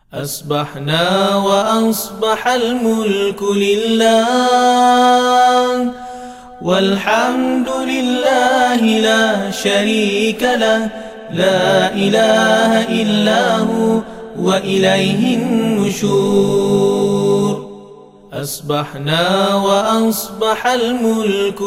أصبحنا وأصبح الملك لله، والحمد لله لا شريك له، لا إله إلا هو وإليه النشور. أصبحنا وأصبح الملك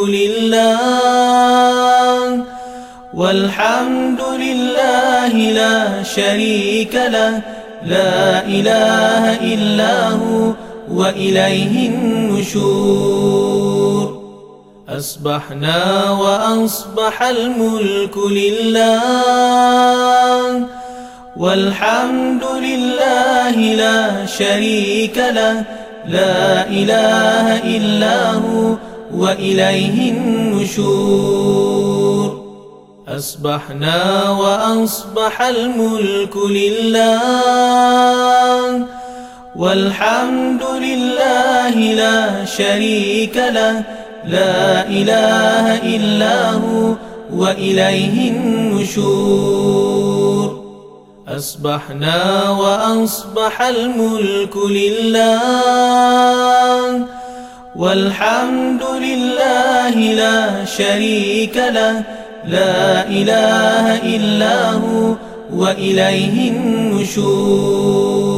لله، والحمد لله لا شريك له، لا إله إلا هو وإليه النشور. أصبحنا وأصبح الملك لله، والحمد لله لا شريك له، لا إله إلا هو وإليه النشور. أصبحنا وأصبح الملك لله، والحمد لله لا شريك له، لا إله إلا هو وإليه النشور. أصبحنا وأصبح الملك لله، والحمد لله لا شريك له، لا إله إلا هو وإليه النشور.